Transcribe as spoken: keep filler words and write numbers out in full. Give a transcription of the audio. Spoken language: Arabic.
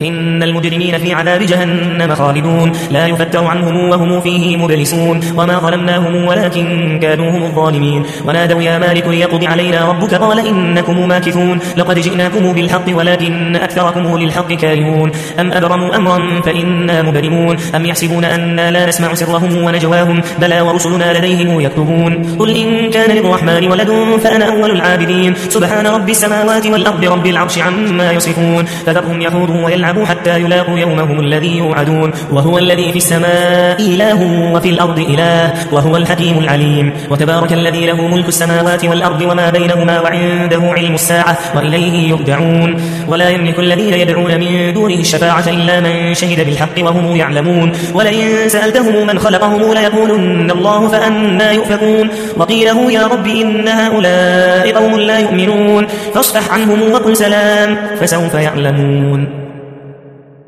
إن المجرمين في عذاب جهنم خالدون لا يفتر عنهم وهم فيه مبلسون وما ظلمناهم ولكن كانوا هم الظالمين ونادوا يا مالك ليقضي علينا ربك قال إنكم ماكثون لقد جئناكم بالحق ولكن أكثركم للحق كارهون أم أبرموا أمرا فإنا مبرمون أم يحسبون أننا لا نسمع سرهم ونجواهم بلى ورسلنا لديهم يكتبون قل إن كان للرحمن ولد فأنا أول العابدين سبحان رب السماوات والأرض رب العرش عما يصفون فذرهم يخوضوا ويلعبون حتى يلاقوا يومهم الذي يوعدون وهو الذي في السماء إله وفي الأرض إله وهو الحكيم العليم وتبارك الذي له ملك السماوات والأرض وما بينهما وعنده علم الساعة وإليه يرجعون ولا يملك الذين يدعون من دونه الشفاعة إلا من شهد بالحق وهم يعلمون ولئن سألتهم من خلقهم ليقولن الله فأنا يؤفكون وقيله يا رب إن هؤلاء قوم لا يؤمنون فاصفح عنهم وقل سلام فسوف يعلمون.